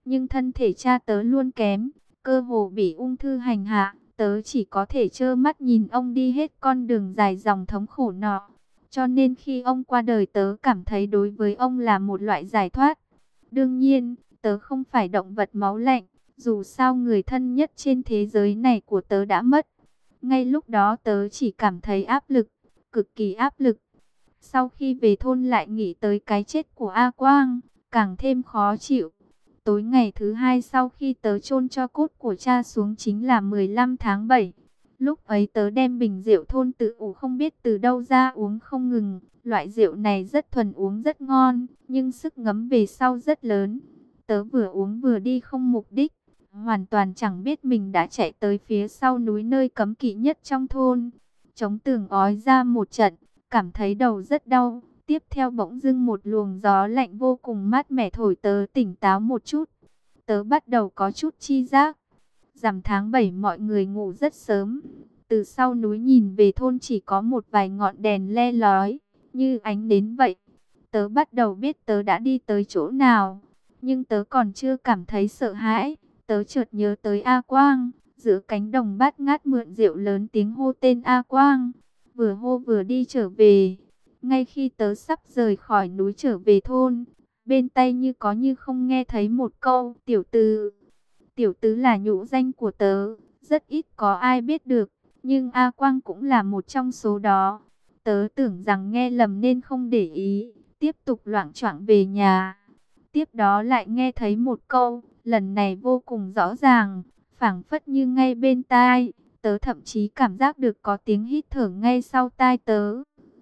Nhưng thân thể cha tớ luôn kém, cơ hồ bị ung thư hành hạ. Tớ chỉ có thể trơ mắt nhìn ông đi hết con đường dài dòng thống khổ nọ. Cho nên khi ông qua đời tớ cảm thấy đối với ông là một loại giải thoát. Đương nhiên, tớ không phải động vật máu lạnh. Dù sao người thân nhất trên thế giới này của tớ đã mất. Ngay lúc đó tớ chỉ cảm thấy áp lực, cực kỳ áp lực. Sau khi về thôn lại nghĩ tới cái chết của A Quang, càng thêm khó chịu. Tối ngày thứ hai sau khi tớ chôn cho cốt của cha xuống chính là 15 tháng 7. Lúc ấy tớ đem bình rượu thôn tự ủ không biết từ đâu ra uống không ngừng. Loại rượu này rất thuần uống rất ngon, nhưng sức ngấm về sau rất lớn. Tớ vừa uống vừa đi không mục đích, hoàn toàn chẳng biết mình đã chạy tới phía sau núi nơi cấm kỵ nhất trong thôn. Chống tường ói ra một trận, cảm thấy đầu rất đau. Tiếp theo bỗng dưng một luồng gió lạnh vô cùng mát mẻ thổi tớ tỉnh táo một chút. Tớ bắt đầu có chút chi giác. Rằm tháng 7 mọi người ngủ rất sớm. Từ sau núi nhìn về thôn chỉ có một vài ngọn đèn le lói, như ánh nến vậy. Tớ bắt đầu biết tớ đã đi tới chỗ nào. Nhưng tớ còn chưa cảm thấy sợ hãi. Tớ chợt nhớ tới A Quang. Giữa cánh đồng bát ngát mượn rượu lớn tiếng hô tên A Quang. Vừa hô vừa đi trở về. Ngay khi tớ sắp rời khỏi núi trở về thôn, bên tai như có như không nghe thấy một câu tiểu tứ. Tiểu tứ là nhũ danh của tớ, rất ít có ai biết được, nhưng A Quang cũng là một trong số đó. Tớ tưởng rằng nghe lầm nên không để ý, tiếp tục loạng choạng về nhà. Tiếp đó lại nghe thấy một câu, lần này vô cùng rõ ràng, phảng phất như ngay bên tai. Tớ thậm chí cảm giác được có tiếng hít thở ngay sau tai tớ.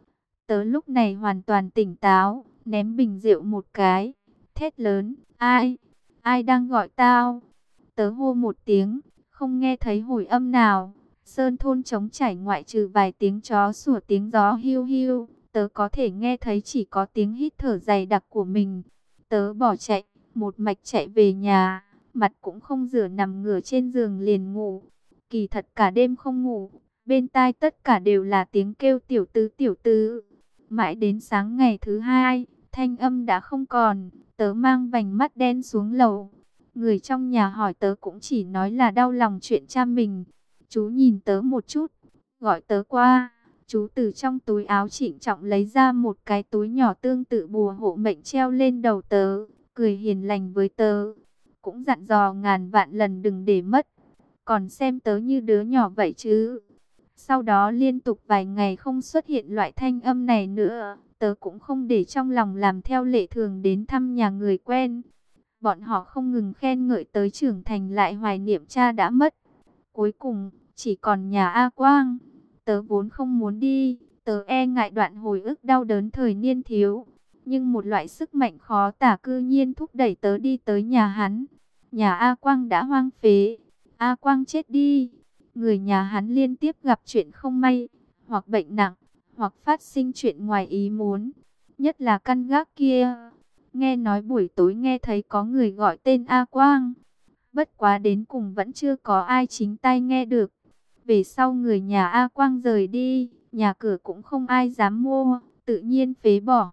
Tớ lúc này hoàn toàn tỉnh táo, ném bình rượu một cái, thét lớn, ai, ai đang gọi tao? Tớ hô một tiếng, không nghe thấy hồi âm nào. Sơn thôn trống trải ngoại trừ vài tiếng chó sủa tiếng gió hiu hiu, tớ có thể nghe thấy chỉ có tiếng hít thở dày đặc của mình. Tớ bỏ chạy, một mạch chạy về nhà, mặt cũng không rửa nằm ngửa trên giường liền ngủ. Kỳ thật cả đêm không ngủ, bên tai tất cả đều là tiếng kêu tiểu tứ tiểu tứ. Mãi đến sáng ngày thứ hai, thanh âm đã không còn, tớ mang vành mắt đen xuống lầu. Người trong nhà hỏi tớ cũng chỉ nói là đau lòng chuyện cha mình. Chú nhìn tớ một chút, gọi tớ qua. Chú từ trong túi áo trịnh trọng lấy ra một cái túi nhỏ tương tự bùa hộ mệnh treo lên đầu tớ, cười hiền lành với tớ. Cũng dặn dò ngàn vạn lần đừng để mất, còn xem tớ như đứa nhỏ vậy chứ. Sau đó liên tục vài ngày không xuất hiện loại thanh âm này nữa, tớ cũng không để trong lòng làm theo lệ thường đến thăm nhà người quen. Bọn họ không ngừng khen ngợi tới trưởng thành lại hoài niệm cha đã mất. Cuối cùng, chỉ còn nhà A Quang. Tớ vốn không muốn đi, tớ e ngại đoạn hồi ức đau đớn thời niên thiếu. Nhưng một loại sức mạnh khó tả cư nhiên thúc đẩy tớ đi tới nhà hắn. Nhà A Quang đã hoang phế. A Quang chết đi. Người nhà hắn liên tiếp gặp chuyện không may, hoặc bệnh nặng, hoặc phát sinh chuyện ngoài ý muốn. Nhất là căn gác kia. Nghe nói buổi tối nghe thấy có người gọi tên A Quang. Bất quá đến cùng vẫn chưa có ai chính tay nghe được. Về sau người nhà A Quang rời đi, nhà cửa cũng không ai dám mua, tự nhiên phế bỏ.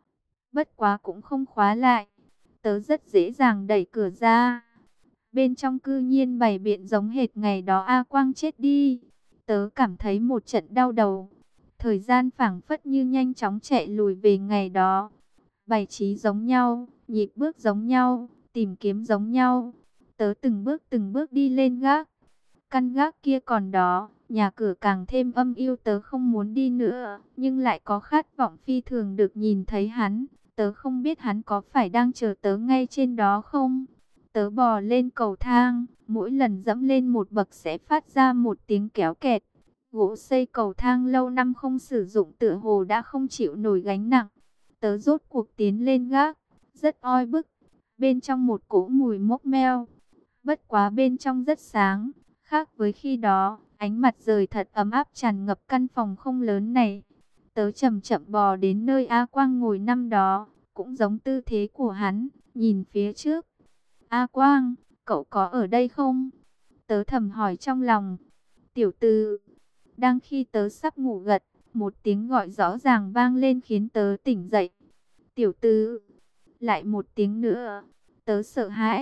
Bất quá cũng không khóa lại. Tớ rất dễ dàng đẩy cửa ra. Bên trong cư nhiên bày biện giống hệt ngày đó A Quang chết đi. Tớ cảm thấy một trận đau đầu. Thời gian phảng phất như nhanh chóng chạy lùi về ngày đó. Bày trí giống nhau, nhịp bước giống nhau, tìm kiếm giống nhau. Tớ từng bước đi lên gác. Căn gác kia còn đó, nhà cửa càng thêm âm u, tớ không muốn đi nữa, nhưng lại có khát vọng phi thường được nhìn thấy hắn. Tớ không biết hắn có phải đang chờ tớ ngay trên đó không? Tớ bò lên cầu thang, mỗi lần dẫm lên một bậc sẽ phát ra một tiếng kéo kẹt. Gỗ xây cầu thang lâu năm không sử dụng tựa hồ đã không chịu nổi gánh nặng. Tớ rốt cuộc tiến lên gác, rất oi bức, bên trong một cỗ mùi mốc meo. Bất quá bên trong rất sáng, khác với khi đó, ánh mặt trời thật ấm áp tràn ngập căn phòng không lớn này. Tớ chậm chậm bò đến nơi A Quang ngồi năm đó, cũng giống tư thế của hắn, nhìn phía trước. A Quang, cậu có ở đây không? Tớ thầm hỏi trong lòng. Tiểu Tư. Đang khi tớ sắp ngủ gật, một tiếng gọi rõ ràng vang lên khiến tớ tỉnh dậy. Tiểu Tư. Lại một tiếng nữa. Tớ sợ hãi,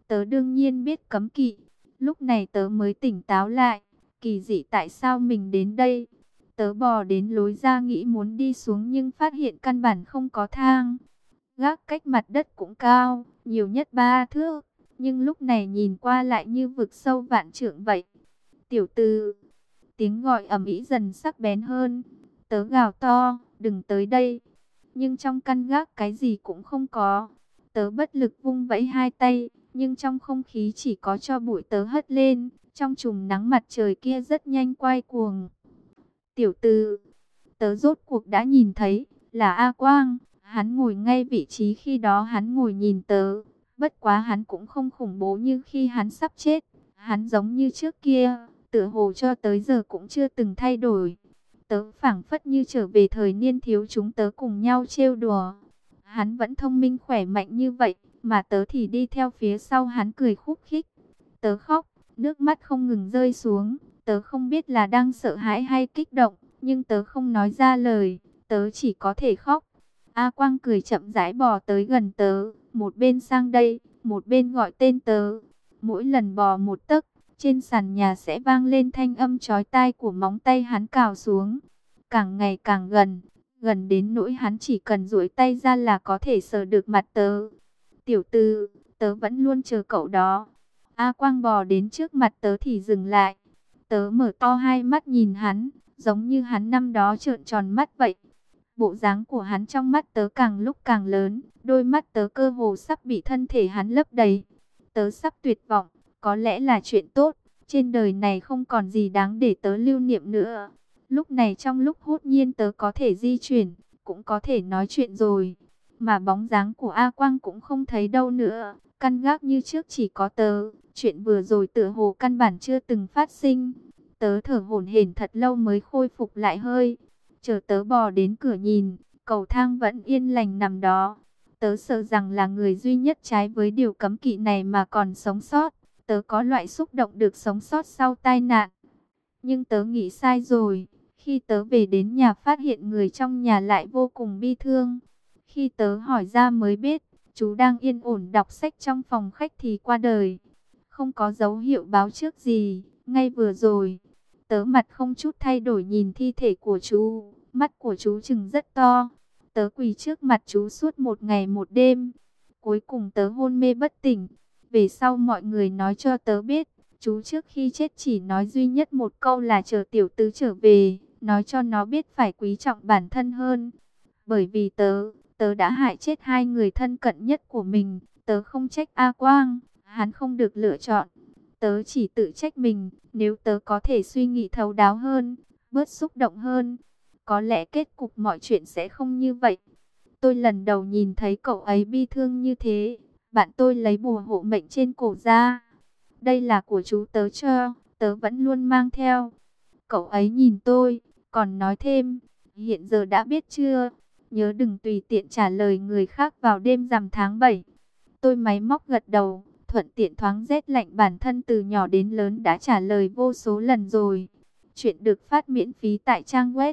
Tớ đương nhiên biết cấm kỵ. Lúc này tớ mới tỉnh táo lại. Kỳ dị tại sao mình đến đây? Tớ bò đến lối ra nghĩ muốn đi xuống nhưng phát hiện căn bản không có thang. Gác cách mặt đất cũng cao, nhiều nhất 3 thước. Nhưng lúc này nhìn qua lại như vực sâu vạn trượng vậy. Tiểu tử, tiếng gọi ầm ĩ dần sắc bén hơn. Tớ gào to, đừng tới đây. Nhưng trong căn gác cái gì cũng không có. Tớ bất lực vung vẫy hai tay, nhưng trong không khí chỉ có tro bụi tớ hất lên. Trong chùm nắng mặt trời kia rất nhanh quay cuồng. Tiểu tử, tớ rốt cuộc đã nhìn thấy, là A Quang. Hắn ngồi ngay vị trí khi đó hắn ngồi nhìn tớ. Bất quá hắn cũng không khủng bố như khi hắn sắp chết. Hắn giống như trước kia, tựa hồ cho tới giờ cũng chưa từng thay đổi. Tớ phảng phất như trở về thời niên thiếu chúng tớ cùng nhau trêu đùa. Hắn vẫn thông minh khỏe mạnh như vậy, mà tớ thì đi theo phía sau hắn cười khúc khích. Tớ khóc, nước mắt không ngừng rơi xuống. Tớ không biết là đang sợ hãi hay kích động, nhưng tớ không nói ra lời, tớ chỉ có thể khóc. A Quang cười chậm rãi bò tới gần tớ, một bên sang đây, một bên gọi tên tớ. Mỗi lần bò một tấc, trên sàn nhà sẽ vang lên thanh âm chói tai của móng tay hắn cào xuống. Càng ngày càng gần, gần đến nỗi hắn chỉ cần duỗi tay ra là có thể sờ được mặt tớ. Tiểu tư, tớ vẫn luôn chờ cậu đó. A Quang bò đến trước mặt tớ thì dừng lại. Tớ mở to hai mắt nhìn hắn, giống như hắn năm đó trợn tròn mắt vậy. Bộ dáng của hắn trong mắt tớ càng lúc càng lớn, đôi mắt tớ cơ hồ sắp bị thân thể hắn lấp đầy. Tớ sắp tuyệt vọng, có lẽ là chuyện tốt, trên đời này không còn gì đáng để tớ lưu niệm nữa. Lúc này trong lúc hốt nhiên tớ có thể di chuyển, cũng có thể nói chuyện rồi. Mà bóng dáng của A Quang cũng không thấy đâu nữa, căn gác như trước chỉ có tớ. Chuyện vừa rồi tựa hồ căn bản chưa từng phát sinh. Tớ thở hổn hển thật lâu mới khôi phục lại hơi. Chờ tớ bò đến cửa nhìn, cầu thang vẫn yên lành nằm đó. Tớ sợ rằng là người duy nhất trái với điều cấm kỵ này mà còn sống sót. Tớ có loại xúc động được sống sót sau tai nạn. Nhưng tớ nghĩ sai rồi. Khi tớ về đến nhà phát hiện người trong nhà lại vô cùng bi thương. Khi tớ hỏi ra mới biết, chú đang yên ổn đọc sách trong phòng khách thì qua đời. Không có dấu hiệu báo trước gì, ngay vừa rồi. Tớ mặt không chút thay đổi nhìn thi thể của chú, mắt của chú trừng rất to. Tớ quỳ trước mặt chú suốt một ngày một đêm. Cuối cùng tớ hôn mê bất tỉnh. Về sau mọi người nói cho tớ biết, chú trước khi chết chỉ nói duy nhất một câu là chờ tiểu tứ trở về, nói cho nó biết phải quý trọng bản thân hơn. Bởi vì tớ đã hại chết hai người thân cận nhất của mình, tớ không trách A Quang, hắn không được lựa chọn. Tớ chỉ tự trách mình, nếu tớ có thể suy nghĩ thấu đáo hơn, bớt xúc động hơn, có lẽ kết cục mọi chuyện sẽ không như vậy. Tôi lần đầu nhìn thấy cậu ấy bi thương như thế, bạn tôi lấy bùa hộ mệnh trên cổ ra. Đây là của chú tớ cho, tớ vẫn luôn mang theo. Cậu ấy nhìn tôi, còn nói thêm, hiện giờ đã biết chưa? Nhớ đừng tùy tiện trả lời người khác vào đêm rằm tháng 7. Tôi máy móc gật đầu, thuận tiện thoáng rét lạnh bản thân từ nhỏ đến lớn đã trả lời vô số lần rồi. Chuyện được phát miễn phí tại trang web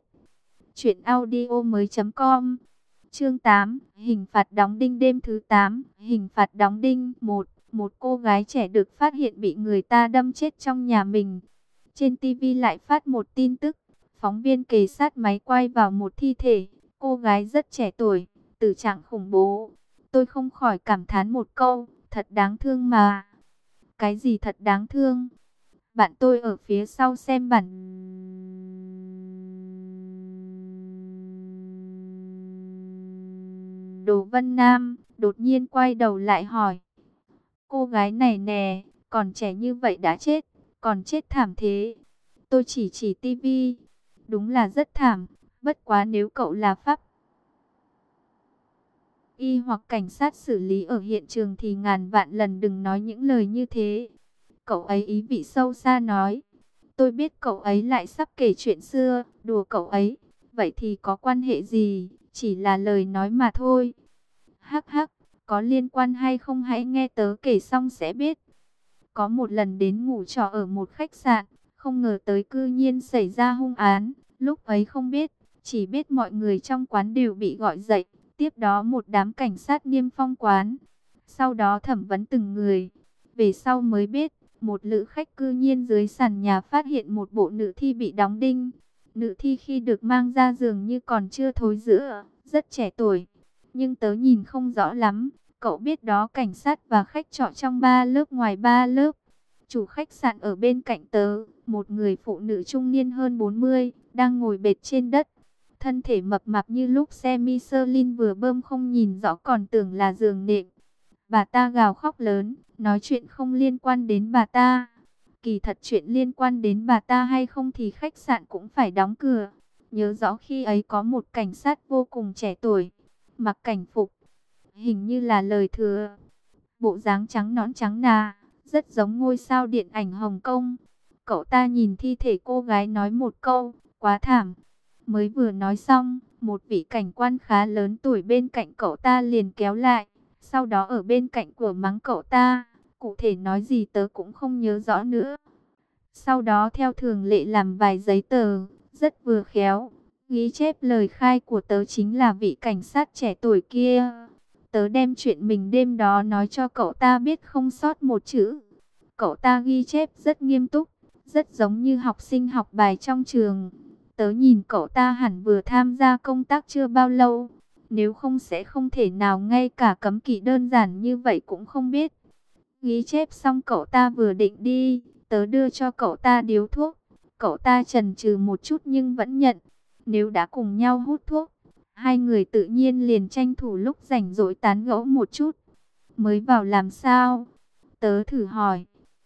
truyệnaudiomoi.com. Chương 8, hình phạt đóng đinh đêm thứ 8, hình phạt đóng đinh 1. Một cô gái trẻ được phát hiện bị người ta đâm chết trong nhà mình. Trên TV lại phát một tin tức, phóng viên kề sát máy quay vào một thi thể, cô gái rất trẻ tuổi, tử trạng khủng bố. Tôi không khỏi cảm thán một câu, thật đáng thương mà. Cái gì thật đáng thương? Bạn tôi ở phía sau xem bản đồ Vân Nam, đột nhiên quay đầu lại hỏi. Cô gái này nè, còn trẻ như vậy đã chết, còn chết thảm thế. Tôi chỉ tivi, đúng là rất thảm, bất quá nếu cậu là pháp y hoặc cảnh sát xử lý ở hiện trường thì ngàn vạn lần đừng nói những lời như thế. Cậu ấy ý vị sâu xa nói. Tôi biết cậu ấy lại sắp kể chuyện xưa, đùa cậu ấy. Vậy thì có quan hệ gì, chỉ là lời nói mà thôi. Hắc hắc, có liên quan hay không hãy nghe tớ kể xong sẽ biết. Có một lần đến ngủ trọ ở một khách sạn, không ngờ tới cư nhiên xảy ra hung án. Lúc ấy không biết, chỉ biết mọi người trong quán đều bị gọi dậy. Tiếp đó một đám cảnh sát niêm phong quán. Sau đó thẩm vấn từng người. Về sau mới biết, một lữ khách cư nhiên dưới sàn nhà phát hiện một bộ nữ thi bị đóng đinh. Nữ thi khi được mang ra giường như còn chưa thối rữa, rất trẻ tuổi. Nhưng tớ nhìn không rõ lắm. Cậu biết đó, cảnh sát và khách trọ trong 3 lớp ngoài 3 lớp. Chủ khách sạn ở bên cạnh tớ, một người phụ nữ trung niên hơn 40, đang ngồi bệt trên đất. Thân thể mập mạp như lúc xe Michelin vừa bơm, không nhìn rõ còn tưởng là giường nệm. Bà ta gào khóc lớn, nói chuyện không liên quan đến bà ta. Kỳ thật chuyện liên quan đến bà ta hay không thì khách sạn cũng phải đóng cửa. Nhớ rõ khi ấy có một cảnh sát vô cùng trẻ tuổi, mặc cảnh phục, hình như là lời thừa. Bộ dáng trắng nõn trắng nà, rất giống ngôi sao điện ảnh Hồng Kông. Cậu ta nhìn thi thể cô gái nói một câu, quá thảm. Mới vừa nói xong, một vị cảnh quan khá lớn tuổi bên cạnh cậu ta liền kéo lại. Sau đó ở bên cạnh của mắng cậu ta, cụ thể nói gì tớ cũng không nhớ rõ nữa. Sau đó theo thường lệ làm vài giấy tờ, rất vừa khéo. Ghi chép lời khai của tớ chính là vị cảnh sát trẻ tuổi kia. Tớ đem chuyện mình đêm đó nói cho cậu ta biết không sót một chữ. Cậu ta ghi chép rất nghiêm túc, rất giống như học sinh học bài trong trường. Tớ nhìn cậu ta hẳn vừa tham gia công tác chưa bao lâu. Nếu không sẽ không thể nào ngay cả cấm kỵ đơn giản như vậy cũng không biết. Ghi chép xong cậu ta vừa định đi, tớ đưa cho cậu ta điếu thuốc. Cậu ta chần chừ một chút nhưng vẫn nhận. Nếu đã cùng nhau hút thuốc, hai người tự nhiên liền tranh thủ lúc rảnh rỗi tán gẫu một chút. Mới vào làm sao? Tớ thử hỏi.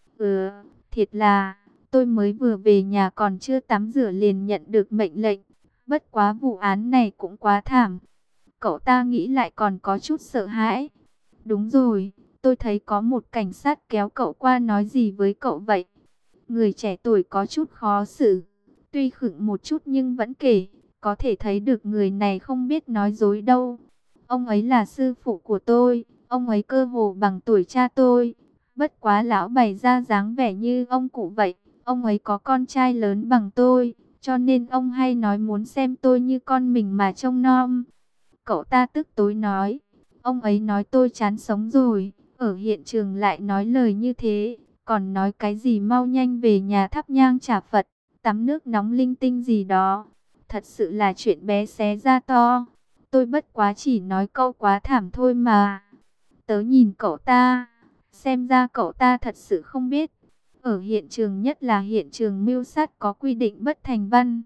Thiệt là, tôi mới vừa về nhà còn chưa tắm rửa liền nhận được mệnh lệnh. Bất quá vụ án này cũng quá thảm. Cậu ta nghĩ lại còn có chút sợ hãi. Đúng rồi, tôi thấy có một cảnh sát kéo cậu qua nói gì với cậu vậy? Người trẻ tuổi có chút khó xử. Tuy khựng một chút nhưng vẫn kể. Có thể thấy được người này không biết nói dối đâu. Ông ấy là sư phụ của tôi. Ông ấy cơ hồ bằng tuổi cha tôi. Bất quá lão bày ra dáng vẻ như ông cụ vậy. Ông ấy có con trai lớn bằng tôi. Cho nên ông hay nói muốn xem tôi như con mình mà trông nom. Cậu ta tức tối nói. Ông ấy nói tôi chán sống rồi. Ở hiện trường lại nói lời như thế. Còn nói cái gì mau nhanh về nhà thắp nhang trả Phật, tắm nước nóng linh tinh gì đó. Thật sự là chuyện bé xé ra to. Tôi bất quá chỉ nói câu quá thảm thôi mà. Tớ nhìn cậu ta, xem ra cậu ta thật sự không biết. Ở hiện trường, nhất là hiện trường mưu sát, có quy định bất thành văn.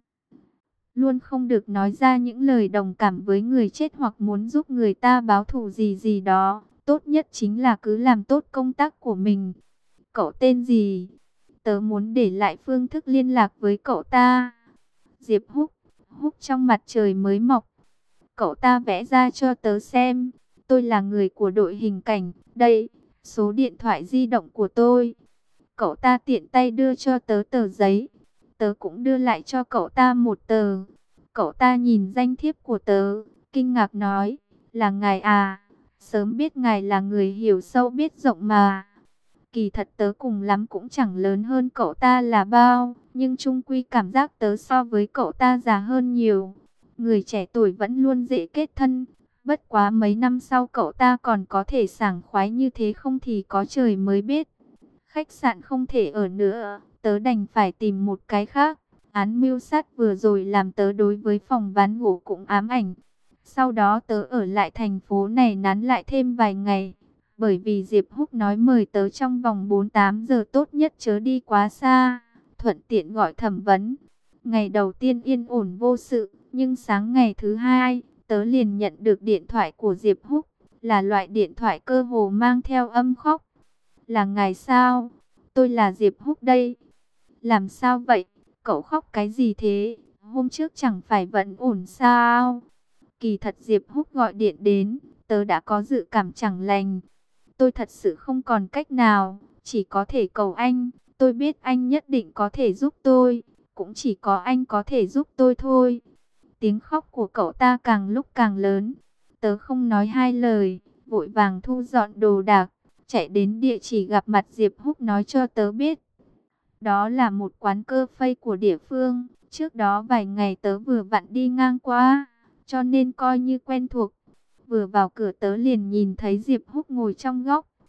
Luôn không được nói ra những lời đồng cảm với người chết hoặc muốn giúp người ta báo thù gì gì đó. Tốt nhất chính là cứ làm tốt công tác của mình. Cậu tên gì? Tớ muốn để lại phương thức liên lạc với cậu ta. Diệp Húc. Húc trong mặt trời mới mọc. Cậu ta vẽ ra cho tớ xem. Tôi là người của đội hình cảnh. Đây, số điện thoại di động của tôi. Cậu ta tiện tay đưa cho tớ tờ giấy. Tớ cũng đưa lại cho cậu ta một tờ. Cậu ta nhìn danh thiếp của tớ, kinh ngạc nói, là ngài à? Sớm biết ngài là người hiểu sâu biết rộng mà. Kỳ thật tớ cùng lắm cũng chẳng lớn hơn cậu ta là bao, nhưng chung quy cảm giác tớ so với cậu ta già hơn nhiều. Người trẻ tuổi vẫn luôn dễ kết thân, bất quá mấy năm sau cậu ta còn có thể sảng khoái như thế không thì có trời mới biết. Khách sạn không thể ở nữa, tớ đành phải tìm một cái khác. Án mưu sát vừa rồi làm tớ đối với phòng ván gỗ cũng ám ảnh. Sau đó tớ ở lại thành phố này nán lại thêm vài ngày. Bởi vì Diệp Húc nói mời tớ trong vòng 48 giờ tốt nhất chớ đi quá xa. Thuận tiện gọi thẩm vấn. Ngày đầu tiên yên ổn vô sự. Nhưng sáng ngày thứ hai, tớ liền nhận được điện thoại của Diệp Húc. Là loại điện thoại cơ hồ mang theo âm khóc. Là ngài sao? Tôi là Diệp Húc đây. Làm sao vậy? Cậu khóc cái gì thế? Hôm trước chẳng phải vẫn ổn sao? Kỳ thật Diệp Húc gọi điện đến, tớ đã có dự cảm chẳng lành. Tôi thật sự không còn cách nào, chỉ có thể cầu anh. Tôi biết anh nhất định có thể giúp tôi, cũng chỉ có anh có thể giúp tôi thôi. Tiếng khóc của cậu ta càng lúc càng lớn. Tớ không nói hai lời, vội vàng thu dọn đồ đạc, chạy đến địa chỉ gặp mặt Diệp Húc nói cho tớ biết. Đó là một quán cơ phây của địa phương. Trước đó vài ngày tớ vừa vặn đi ngang qua, cho nên coi như quen thuộc. Vừa vào cửa tớ liền nhìn thấy Diệp Húc ngồi trong góc.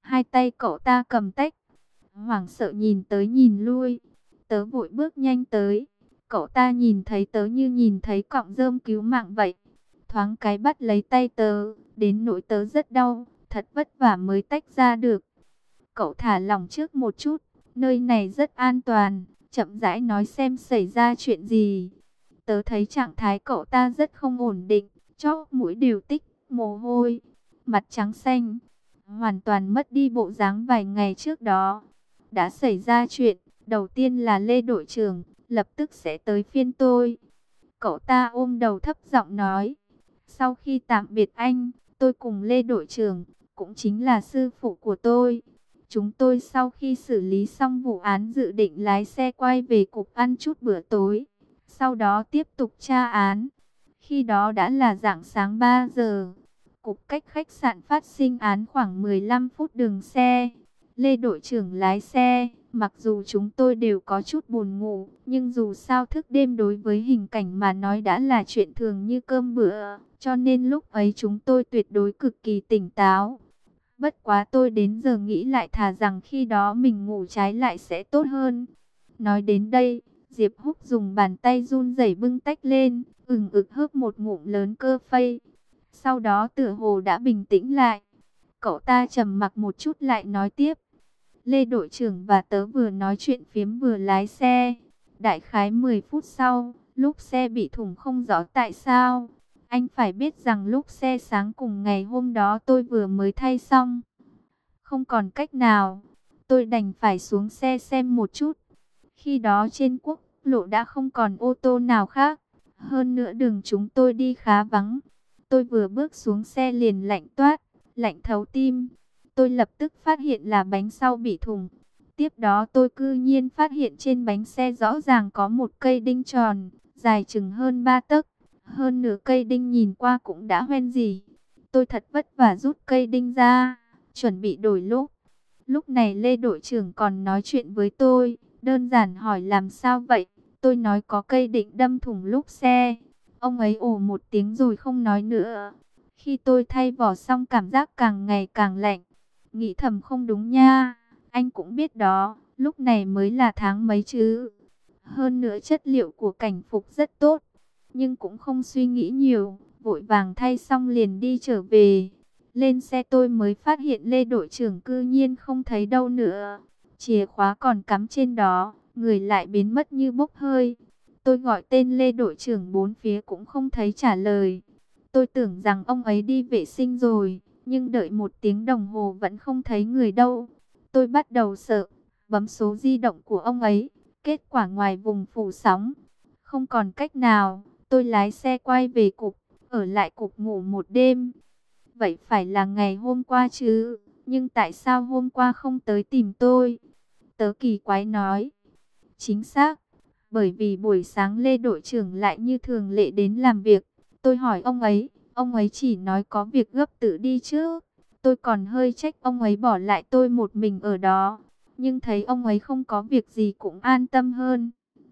Hai tay cậu ta cầm tách, hoảng sợ nhìn tới nhìn lui. Tớ vội bước nhanh tới. Cậu ta nhìn thấy tớ như nhìn thấy cọng rơm cứu mạng vậy. Thoáng cái bắt lấy tay tớ, đến nỗi tớ rất đau, thật vất vả mới tách ra được. Cậu thả lỏng trước một chút, nơi này rất an toàn, chậm rãi nói xem xảy ra chuyện gì. Tớ thấy trạng thái cậu ta rất không ổn định, chóp mũi đều tích mồ hôi, mặt trắng xanh, hoàn toàn mất đi bộ dáng vài ngày trước đó. Đã xảy ra chuyện, đầu tiên là Lê đội trưởng, lập tức sẽ tới phiên tôi. Cậu ta ôm đầu thấp giọng nói, sau khi tạm biệt anh, tôi cùng Lê đội trưởng, cũng chính là sư phụ của tôi. Chúng tôi sau khi xử lý xong vụ án dự định lái xe quay về cục ăn chút bữa tối, sau đó tiếp tục tra án. Khi đó đã là rạng sáng 3 giờ. Cục cách khách sạn phát sinh án khoảng 15 phút đường xe. Lê đội trưởng lái xe, mặc dù chúng tôi đều có chút buồn ngủ, nhưng dù sao thức đêm đối với hình cảnh mà nói đã là chuyện thường như cơm bữa, cho nên lúc ấy chúng tôi tuyệt đối cực kỳ tỉnh táo. Bất quá tôi đến giờ nghĩ lại thà rằng khi đó mình ngủ trái lại sẽ tốt hơn. Nói đến đây, Diệp Húc dùng bàn tay run rẩy bưng tách lên, ực hớp một ngụm lớn cơ phây. Sau đó tựa hồ đã bình tĩnh lại. Cậu ta trầm mặc một chút lại nói tiếp. Lê đội trưởng và tớ vừa nói chuyện phiếm vừa lái xe. Đại khái 10 phút sau, lúc xe bị thủng không rõ tại sao. Anh phải biết rằng lúc xe sáng cùng ngày hôm đó tôi vừa mới thay xong. Không còn cách nào, tôi đành phải xuống xe xem một chút. Khi đó trên quốc lộ đã không còn ô tô nào khác. Hơn nữa đường chúng tôi đi khá vắng. Tôi vừa bước xuống xe liền lạnh toát, lạnh thấu tim. Tôi lập tức phát hiện là bánh sau bị thủng. Tiếp đó tôi cư nhiên phát hiện trên bánh xe rõ ràng có một cây đinh tròn, dài chừng hơn 3 tấc. Hơn nửa cây đinh nhìn qua cũng đã hoen gì. Tôi thật vất vả rút cây đinh ra, chuẩn bị đổi lốp. Lúc này Lê đội trưởng còn nói chuyện với tôi, đơn giản hỏi làm sao vậy. Tôi nói có cây định đâm thủng lốp xe. Ông ấy ồ một tiếng rồi không nói nữa. Khi tôi thay vỏ xong cảm giác càng ngày càng lạnh. Nghĩ thầm không đúng nha, anh cũng biết đó, lúc này mới là tháng mấy chứ. Hơn nữa chất liệu của cảnh phục rất tốt, nhưng cũng không suy nghĩ nhiều, vội vàng thay xong liền đi trở về. Lên xe tôi mới phát hiện Lê đội trưởng cư nhiên không thấy đâu nữa. Chìa khóa còn cắm trên đó, người lại biến mất như bốc hơi. Tôi gọi tên Lê đội trưởng bốn phía cũng không thấy trả lời. Tôi tưởng rằng ông ấy đi vệ sinh rồi, nhưng đợi một tiếng đồng hồ vẫn không thấy người đâu. Tôi bắt đầu sợ, bấm số di động của ông ấy, kết quả ngoài vùng phủ sóng. Không còn cách nào, tôi lái xe quay về cục, ở lại cục ngủ một đêm. Vậy phải là ngày hôm qua chứ, nhưng tại sao hôm qua không tới tìm tôi? Tớ kỳ quái nói. Chính xác, bởi vì buổi sáng Lê đội trưởng lại như thường lệ đến làm việc. Tôi hỏi ông ấy chỉ nói có việc gấp tự đi trước. Tôi còn hơi trách ông ấy bỏ lại tôi một mình ở đó. Nhưng thấy ông ấy không có việc gì cũng an tâm hơn.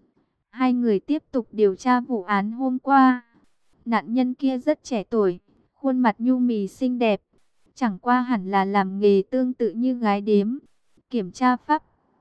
Hai người tiếp tục điều tra vụ án hôm qua. Nạn nhân kia rất trẻ tuổi, khuôn mặt nhu mì xinh đẹp. Chẳng qua hẳn là làm nghề tương tự như gái điếm. Kiểm tra pháp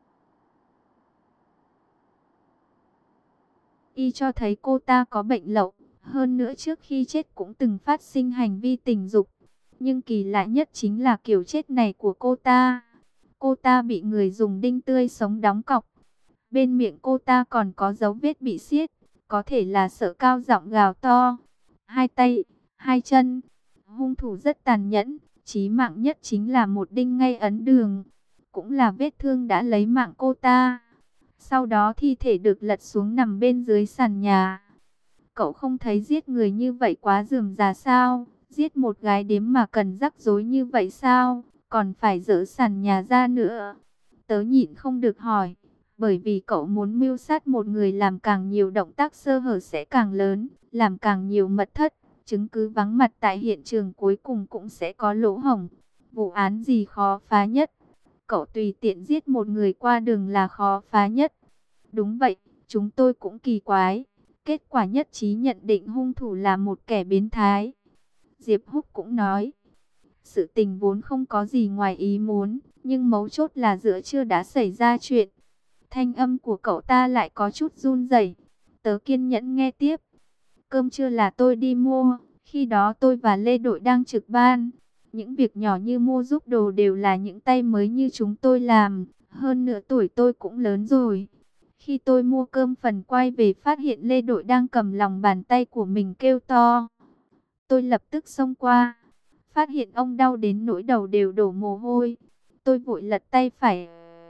y cho thấy cô ta có bệnh lậu. Hơn nữa trước khi chết cũng từng phát sinh hành vi tình dục. Nhưng kỳ lạ nhất chính là kiểu chết này của cô ta. Cô ta bị người dùng đinh tươi sống đóng cọc. Bên miệng cô ta còn có dấu vết bị siết. Có thể là sợ cao giọng gào to. Hai tay, hai chân. Hung thủ rất tàn nhẫn. Chí mạng nhất chính là một đinh ngay ấn đường. Cũng là vết thương đã lấy mạng cô ta. Sau đó thi thể được lật xuống nằm bên dưới sàn nhà. Cậu không thấy giết người như vậy quá rườm rà sao? Giết một gái điếm mà cần rắc rối như vậy sao? Còn phải dỡ sàn nhà ra nữa. Tớ nhịn không được hỏi. Bởi vì cậu muốn mưu sát một người làm càng nhiều động tác sơ hở sẽ càng lớn. Làm càng nhiều mật thất. Chứng cứ vắng mặt tại hiện trường cuối cùng cũng sẽ có lỗ hổng. Vụ án gì khó phá nhất? Cậu tùy tiện giết một người qua đường là khó phá nhất. Đúng vậy, chúng tôi cũng kỳ quái. Kết quả nhất trí nhận định hung thủ là một kẻ biến thái. Diệp Húc cũng nói. Sự tình vốn không có gì ngoài ý muốn, nhưng mấu chốt là giữa trưa đã xảy ra chuyện. Thanh âm của cậu ta lại có chút run rẩy. Tớ kiên nhẫn nghe tiếp. Cơm trưa là tôi đi mua, khi đó tôi và Lê Đội đang trực ban. Những việc nhỏ như mua giúp đồ đều là những tay mới như chúng tôi làm, hơn nữa tuổi tôi cũng lớn rồi. Khi tôi mua cơm phần quay về phát hiện Lê Đội đang cầm lòng bàn tay của mình kêu to. Tôi lập tức xông qua, phát hiện ông đau đến nỗi đầu đều đổ mồ hôi. Tôi vội lật tay phải.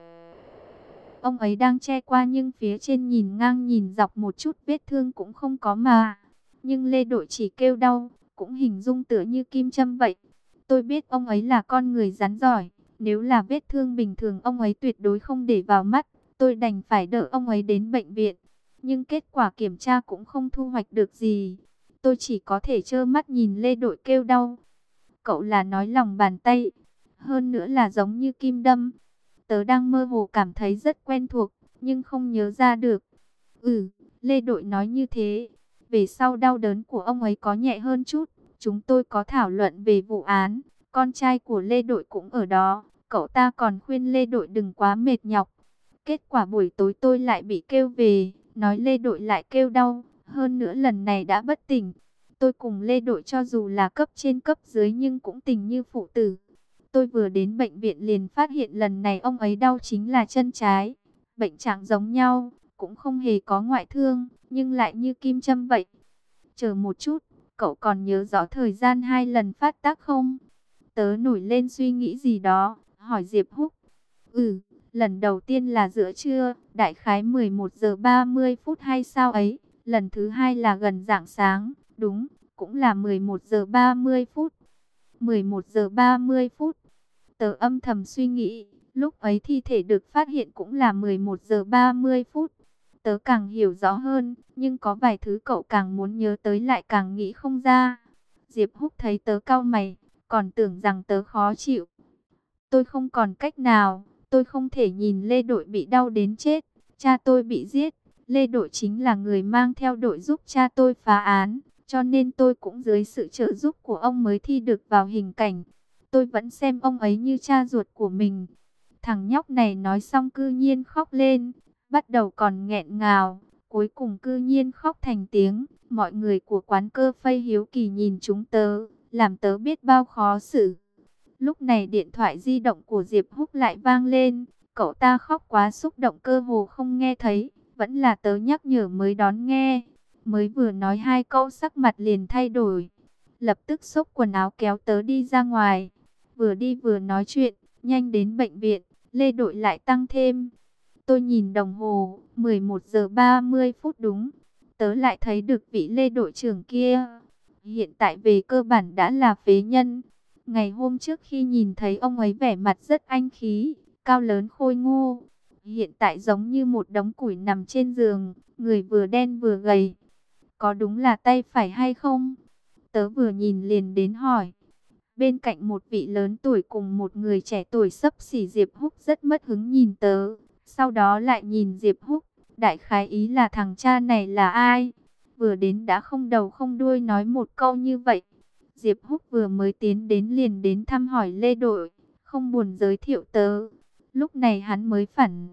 Ông ấy đang che qua nhưng phía trên nhìn ngang nhìn dọc một chút vết thương cũng không có mà. Nhưng Lê Đội chỉ kêu đau, cũng hình dung tựa như kim châm vậy. Tôi biết ông ấy là con người rắn giỏi. Nếu là vết thương bình thường ông ấy tuyệt đối không để vào mắt. Tôi đành phải đỡ ông ấy đến bệnh viện. Nhưng kết quả kiểm tra cũng không thu hoạch được gì. Tôi chỉ có thể trơ mắt nhìn Lê Đội kêu đau. Cậu là nói lòng bàn tay. Hơn nữa là giống như kim đâm. Tớ đang mơ hồ cảm thấy rất quen thuộc, nhưng không nhớ ra được. Lê Đội nói như thế. Về sau đau đớn của ông ấy có nhẹ hơn chút. Chúng tôi có thảo luận về vụ án. Con trai của Lê Đội cũng ở đó. Cậu ta còn khuyên Lê Đội đừng quá mệt nhọc. Kết quả buổi tối tôi lại bị kêu về. Nói Lê Đội lại kêu đau. Hơn nữa lần này đã bất tỉnh. Tôi cùng Lê Đội cho dù là cấp trên cấp dưới nhưng cũng tình như phụ tử. Tôi vừa đến bệnh viện liền phát hiện lần này ông ấy đau chính là chân trái. Bệnh trạng giống nhau, cũng không hề có ngoại thương, nhưng lại như kim châm vậy. Chờ một chút, cậu còn nhớ rõ thời gian 2 lần phát tác không? Tớ nổi lên suy nghĩ gì đó, hỏi Diệp Húc. Lần đầu tiên là giữa trưa, đại khái 11 giờ 30 phút hay sao ấy. Lần thứ hai là gần rạng sáng, đúng, cũng là 11 giờ 30 phút. 11 giờ 30 phút. Tớ âm thầm suy nghĩ, lúc ấy thi thể được phát hiện cũng là 11 giờ 30 phút. Tớ càng hiểu rõ hơn, nhưng có vài thứ cậu càng muốn nhớ tới lại càng nghĩ không ra. Diệp Húc thấy tớ cau mày, còn tưởng rằng tớ khó chịu. Tôi không còn cách nào, tôi không thể nhìn Lê Đội bị đau đến chết. Cha tôi bị giết, Lê Đội chính là người mang theo đội giúp cha tôi phá án. Cho nên tôi cũng dưới sự trợ giúp của ông mới thi được vào hình cảnh. Tôi vẫn xem ông ấy như cha ruột của mình. Thằng nhóc này nói xong cư nhiên khóc lên. Bắt đầu còn nghẹn ngào. Cuối cùng cư nhiên khóc thành tiếng. Mọi người của quán cơ phây hiếu kỳ nhìn chúng tớ. Làm tớ biết bao khó xử. Lúc này điện thoại di động của Diệp Húc lại vang lên. Cậu ta khóc quá xúc động cơ hồ không nghe thấy. Vẫn là tớ nhắc nhở mới đón nghe. Mới vừa nói 2 câu sắc mặt liền thay đổi. Lập tức xốc quần áo kéo tớ đi ra ngoài. Vừa đi vừa nói chuyện, nhanh đến bệnh viện, Lê Đội lại tăng thêm. Tôi nhìn đồng hồ, 11 giờ 30 phút đúng. Tớ lại thấy được vị Lê Đội trưởng kia. Hiện tại về cơ bản đã là phế nhân. Ngày hôm trước khi nhìn thấy ông ấy vẻ mặt rất anh khí, cao lớn khôi ngô. Hiện tại giống như một đống củi nằm trên giường, người vừa đen vừa gầy. Có đúng là tay phải hay không? Tớ vừa nhìn liền đến hỏi. Bên cạnh một vị lớn tuổi cùng một người trẻ tuổi xấp xỉ Diệp Húc rất mất hứng nhìn tớ. Sau đó lại nhìn Diệp Húc. Đại khái ý là thằng cha này là ai? Vừa đến đã không đầu không đuôi nói một câu như vậy. Diệp Húc vừa mới tiến đến liền đến thăm hỏi Lê Đội. Không buồn giới thiệu tớ. Lúc này hắn mới phản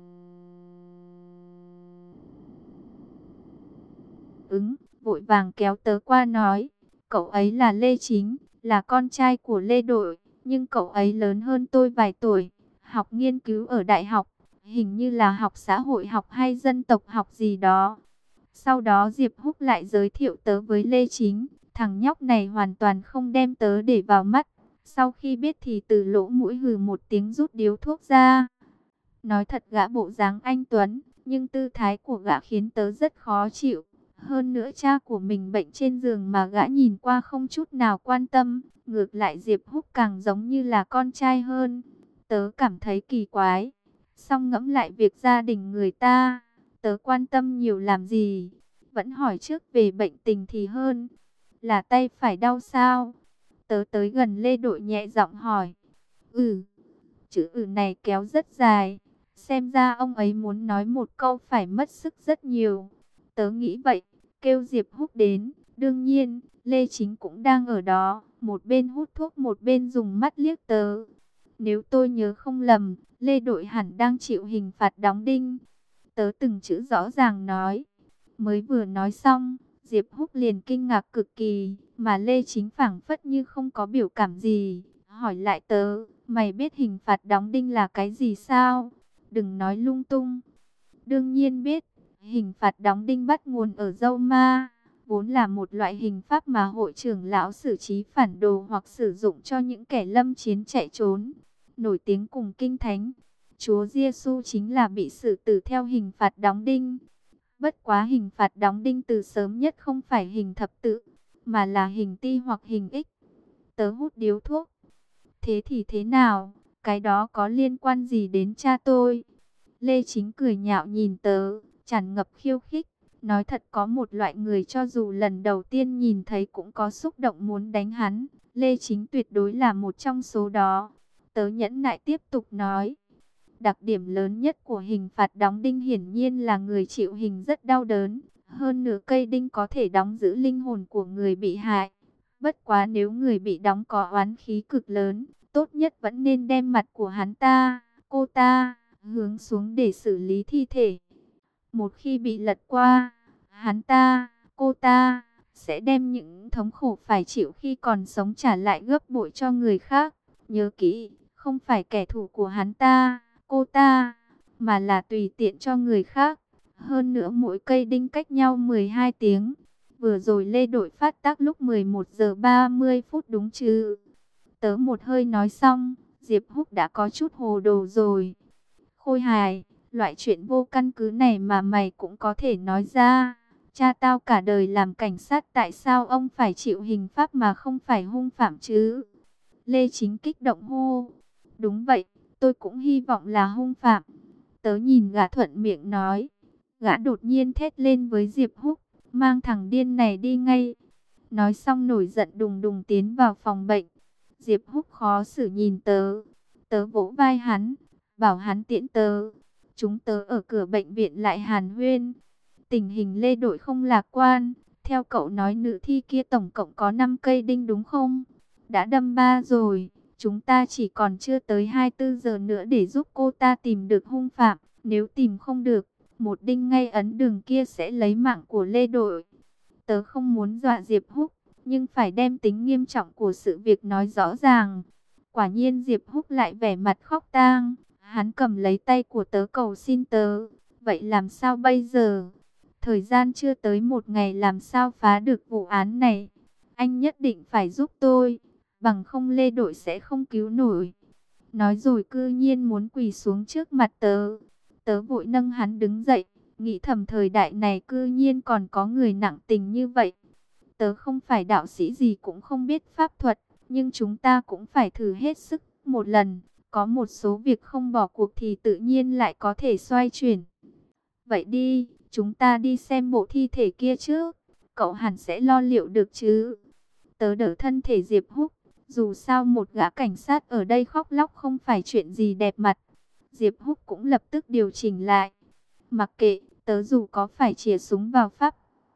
ứng, vội vàng kéo tớ qua nói. Cậu ấy là Lê Chính, là con trai của Lê Đội, nhưng cậu ấy lớn hơn tôi vài tuổi, học nghiên cứu ở đại học, hình như là học xã hội học hay dân tộc học gì đó. Sau đó Diệp Húc lại giới thiệu tớ với Lê Chính, thằng nhóc này hoàn toàn không đem tớ để vào mắt. Sau khi biết thì từ lỗ mũi hừ một tiếng rút điếu thuốc ra. Nói thật gã bộ dáng anh tuấn, nhưng tư thái của gã khiến tớ rất khó chịu. Hơn nữa cha của mình bệnh trên giường mà gã nhìn qua không chút nào quan tâm. Ngược lại Diệp Húc càng giống như là con trai hơn. Tớ cảm thấy kỳ quái. Xong ngẫm lại việc gia đình người ta, tớ quan tâm nhiều làm gì. Vẫn hỏi trước về bệnh tình thì hơn. Là tay phải đau sao? Tớ tới gần Lê Đội nhẹ giọng hỏi. Chữ này kéo rất dài. Xem ra ông ấy muốn nói một câu phải mất sức rất nhiều. Tớ nghĩ vậy, kêu Diệp Húc đến. Đương nhiên, Lê Chính cũng đang ở đó. một bên hút thuốc một bên dùng mắt liếc tớ. Nếu tôi nhớ không lầm, Lê Đội hẳn đang chịu hình phạt đóng đinh. Tớ từng chữ rõ ràng nói. Mới vừa nói xong, Diệp Húc liền kinh ngạc cực kỳ, mà Lê Chính phảng phất như không có biểu cảm gì. Hỏi lại tớ, mày biết hình phạt đóng đinh là cái gì sao? Đừng nói lung tung. Đương nhiên biết, hình phạt đóng đinh bắt nguồn ở Dâu Ma, vốn là một loại hình pháp mà hội trưởng lão xử trí phản đồ hoặc sử dụng cho những kẻ lâm chiến chạy trốn. Nổi tiếng cùng kinh thánh, Chúa Giêsu chính là bị xử tử theo hình phạt đóng đinh. Bất quá hình phạt đóng đinh từ sớm nhất không phải hình thập tự, mà là hình ti hoặc hình ích. Tớ hút điếu thuốc. Thế thì thế nào? Cái đó có liên quan gì đến cha tôi? Lê Chính cười nhạo nhìn tớ, tràn ngập khiêu khích. Nói thật có một loại người cho dù lần đầu tiên nhìn thấy cũng có xúc động muốn đánh hắn. Lê Chính tuyệt đối là một trong số đó. Tớ nhẫn nại tiếp tục nói. Đặc điểm lớn nhất của hình phạt đóng đinh hiển nhiên là người chịu hình rất đau đớn. Hơn nữa cây đinh có thể đóng giữ linh hồn của người bị hại. Bất quá nếu người bị đóng có oán khí cực lớn, tốt nhất vẫn nên đem mặt của hắn ta, cô ta, hướng xuống để xử lý thi thể. Một khi bị lật qua, hắn ta, cô ta, sẽ đem những thống khổ phải chịu khi còn sống trả lại gấp bội cho người khác. Nhớ kỹ, không phải kẻ thù của hắn ta, cô ta, mà là tùy tiện cho người khác. Hơn nữa mỗi cây đinh cách nhau 12 tiếng. Vừa rồi Lê Đội phát tác lúc 11 giờ 30 phút đúng chứ? Tớ một hơi nói xong, Diệp Húc đã có chút hồ đồ rồi. Khôi hài, loại chuyện vô căn cứ này mà mày cũng có thể nói ra. Cha tao cả đời làm cảnh sát, tại sao ông phải chịu hình pháp mà không phải hung phạm chứ? Lê Chính kích động hô. Đúng vậy, tôi cũng hy vọng là hung phạm. Tớ nhìn gã thuận miệng nói. Gã đột nhiên thét lên với Diệp Húc, mang thằng điên này đi ngay. Nói xong nổi giận đùng đùng tiến vào phòng bệnh. Diệp Húc khó xử nhìn tớ. Tớ vỗ vai hắn, bảo hắn tiễn tớ. Chúng tớ ở cửa bệnh viện lại hàn huyên. Tình hình Lê Đội không lạc quan. Theo cậu nói nữ thi kia tổng cộng có 5 cây đinh đúng không? Đã đâm 3 rồi. Chúng ta chỉ còn chưa tới 24 giờ nữa để giúp cô ta tìm được hung phạm. Nếu tìm không được, một đinh ngay ấn đường kia sẽ lấy mạng của Lê Đội. Tớ không muốn dọa Diệp Húc, nhưng phải đem tính nghiêm trọng của sự việc nói rõ ràng. Quả nhiên Diệp Húc lại vẻ mặt khóc tang. Hắn cầm lấy tay của tớ cầu xin tớ. Vậy làm sao bây giờ? Thời gian chưa tới 1 ngày làm sao phá được vụ án này? Anh nhất định phải giúp tôi, bằng không Lê Đội sẽ không cứu nổi. Nói rồi cư nhiên muốn quỳ xuống trước mặt tớ. Tớ vội nâng hắn đứng dậy, nghĩ thầm thời đại này cư nhiên còn có người nặng tình như vậy. Tớ không phải đạo sĩ gì cũng không biết pháp thuật, nhưng chúng ta cũng phải thử hết sức một lần. Có một số việc không bỏ cuộc thì tự nhiên lại có thể xoay chuyển. Vậy đi, chúng ta đi xem bộ thi thể kia trước. Cậu hẳn sẽ lo liệu được chứ? Tớ đỡ thân thể Diệp Húc. Dù sao một gã cảnh sát ở đây khóc lóc không phải chuyện gì đẹp mặt. Diệp Húc cũng lập tức điều chỉnh lại. Mặc kệ, tớ dù có phải chĩa súng vào pháp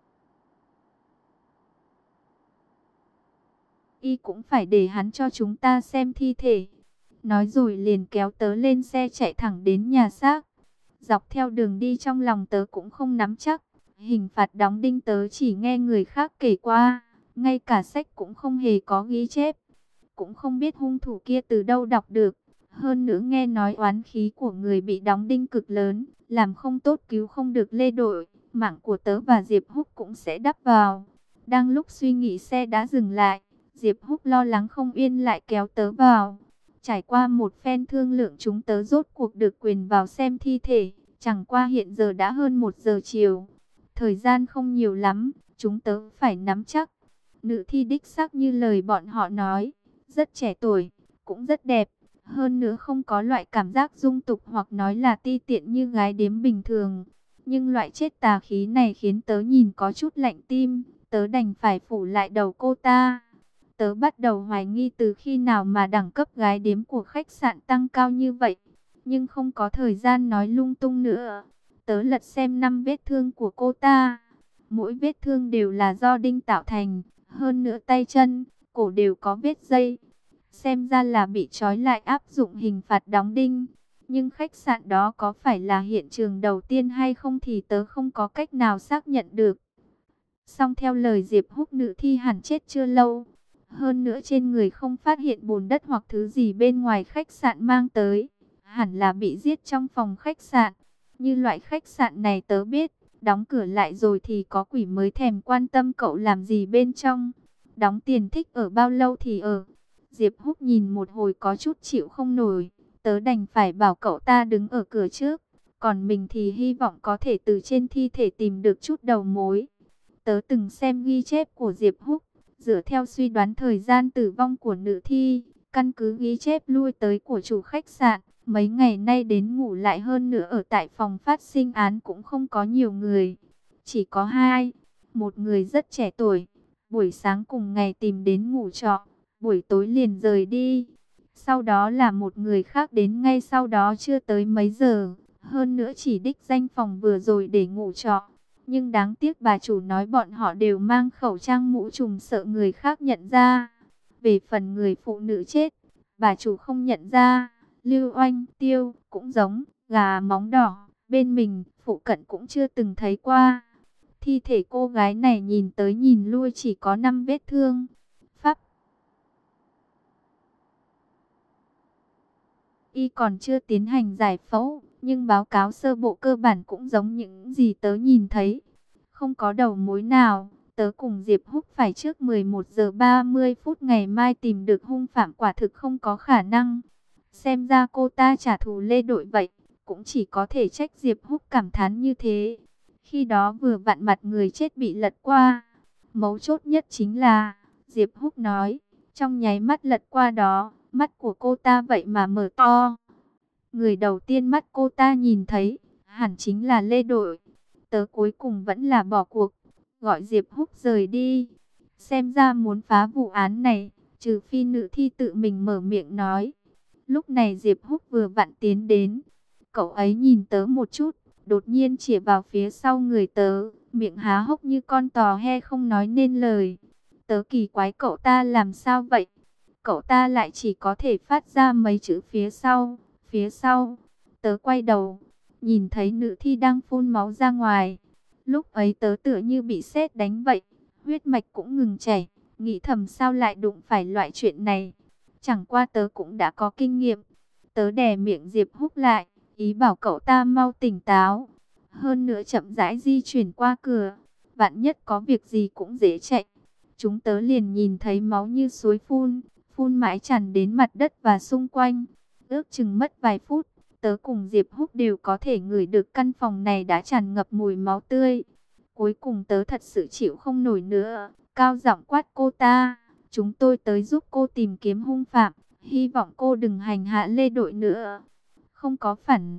y cũng phải để hắn cho chúng ta xem thi thể. Nói rồi liền kéo tớ lên xe chạy thẳng đến nhà xác. Dọc theo đường đi trong lòng tớ cũng không nắm chắc. Hình phạt đóng đinh tớ chỉ nghe người khác kể qua. Ngay cả sách cũng không hề có ghi chép. Cũng không biết hung thủ kia từ đâu đọc được. Hơn nữa nghe nói oán khí của người bị đóng đinh cực lớn. Làm không tốt cứu không được Lê Đội. Mạng của tớ và Diệp Húc cũng sẽ đắp vào. Đang lúc suy nghĩ xe đã dừng lại. Diệp Húc lo lắng không yên lại kéo tớ vào. Trải qua một phen thương lượng chúng tớ rốt cuộc được quyền vào xem thi thể. Chẳng qua hiện giờ đã hơn 1 giờ chiều. Thời gian không nhiều lắm, chúng tớ phải nắm chắc. Nữ thi đích xác như lời bọn họ nói. Rất trẻ tuổi, cũng rất đẹp. Hơn nữa không có loại cảm giác dung tục hoặc nói là ti tiện như gái điếm bình thường. Nhưng loại chết tà khí này khiến tớ nhìn có chút lạnh tim. Tớ đành phải phủ lại đầu cô ta. Tớ bắt đầu hoài nghi từ khi nào mà đẳng cấp gái điếm của khách sạn tăng cao như vậy. Nhưng không có thời gian nói lung tung nữa. Tớ lật xem 5 vết thương của cô ta. Mỗi vết thương đều là do đinh tạo thành. Hơn nữa tay chân, cổ đều có vết dây. Xem ra là bị trói lại áp dụng hình phạt đóng đinh. Nhưng khách sạn đó có phải là hiện trường đầu tiên hay không thì tớ không có cách nào xác nhận được. Song theo lời Diệp Húc, nữ thi hẳn chết chưa lâu. Hơn nữa trên người không phát hiện bùn đất hoặc thứ gì bên ngoài khách sạn mang tới. Hẳn là bị giết trong phòng khách sạn. Như loại khách sạn này tớ biết, đóng cửa lại rồi thì có quỷ mới thèm quan tâm cậu làm gì bên trong. Đóng tiền thích ở bao lâu thì ở. Diệp Húc nhìn một hồi có chút chịu không nổi. Tớ đành phải bảo cậu ta đứng ở cửa trước. Còn mình thì hy vọng có thể từ trên thi thể tìm được chút đầu mối. Tớ từng xem ghi chép của Diệp Húc. Dựa theo suy đoán thời gian tử vong của nữ thi, căn cứ ghi chép lui tới của chủ khách sạn, mấy ngày nay đến ngủ lại, hơn nữa ở tại phòng phát sinh án cũng không có nhiều người. Chỉ có hai, một người rất trẻ tuổi, buổi sáng cùng ngày tìm đến ngủ trọ, buổi tối liền rời đi. Sau đó là một người khác đến ngay sau đó chưa tới mấy giờ, hơn nữa chỉ đích danh phòng vừa rồi để ngủ trọ. Nhưng đáng tiếc bà chủ nói bọn họ đều mang khẩu trang mũ trùm sợ người khác nhận ra. Về phần người phụ nữ chết, bà chủ không nhận ra. Lưu Oanh, Tiêu cũng giống, gà móng đỏ, bên mình, phụ cận cũng chưa từng thấy qua. Thi thể cô gái này nhìn tới nhìn lui chỉ có 5 vết thương. Pháp y còn chưa tiến hành giải phẫu, nhưng báo cáo sơ bộ cơ bản cũng giống những gì tớ nhìn thấy. Không có đầu mối nào, tớ cùng Diệp Húc phải trước 11 giờ 30 phút ngày mai tìm được hung phạm, quả thực không có khả năng. Xem ra cô ta trả thù Lê Đội vậy, cũng chỉ có thể trách Diệp Húc cảm thán như thế. Khi đó vừa vặn mặt người chết bị lật qua. Mấu chốt nhất chính là, Diệp Húc nói, trong nháy mắt lật qua đó, mắt của cô ta vậy mà mở to. Người đầu tiên mắt cô ta nhìn thấy, hẳn chính là Lê Đội. Tớ cuối cùng vẫn là bỏ cuộc, gọi Diệp Húc rời đi. Xem ra muốn phá vụ án này, trừ phi nữ thi tự mình mở miệng nói. Lúc này Diệp Húc vừa vặn tiến đến. Cậu ấy nhìn tớ một chút, đột nhiên chỉ vào phía sau người tớ, miệng há hốc như con tò he không nói nên lời. Tớ kỳ quái cậu ta làm sao vậy? Cậu ta lại chỉ có thể phát ra mấy chữ phía sau, phía sau. Tớ quay đầu, nhìn thấy nữ thi đang phun máu ra ngoài. Lúc ấy tớ tựa như bị sét đánh vậy, huyết mạch cũng ngừng chảy, nghĩ thầm sao lại đụng phải loại chuyện này. Chẳng qua tớ cũng đã có kinh nghiệm. Tớ đè miệng Diệp Húc lại, ý bảo cậu ta mau tỉnh táo. Hơn nữa chậm rãi di chuyển qua cửa, vạn nhất có việc gì cũng dễ chạy. Chúng tớ liền nhìn thấy máu như suối phun, phun mãi tràn đến mặt đất và xung quanh. Ước chừng mất vài phút, tớ cùng Diệp Húc đều có thể ngửi được căn phòng này đã tràn ngập mùi máu tươi. Cuối cùng tớ thật sự chịu không nổi nữa, cao giọng quát cô ta. Chúng tôi tới giúp cô tìm kiếm hung phạm, hy vọng cô đừng hành hạ Lê Đội nữa. Không có phản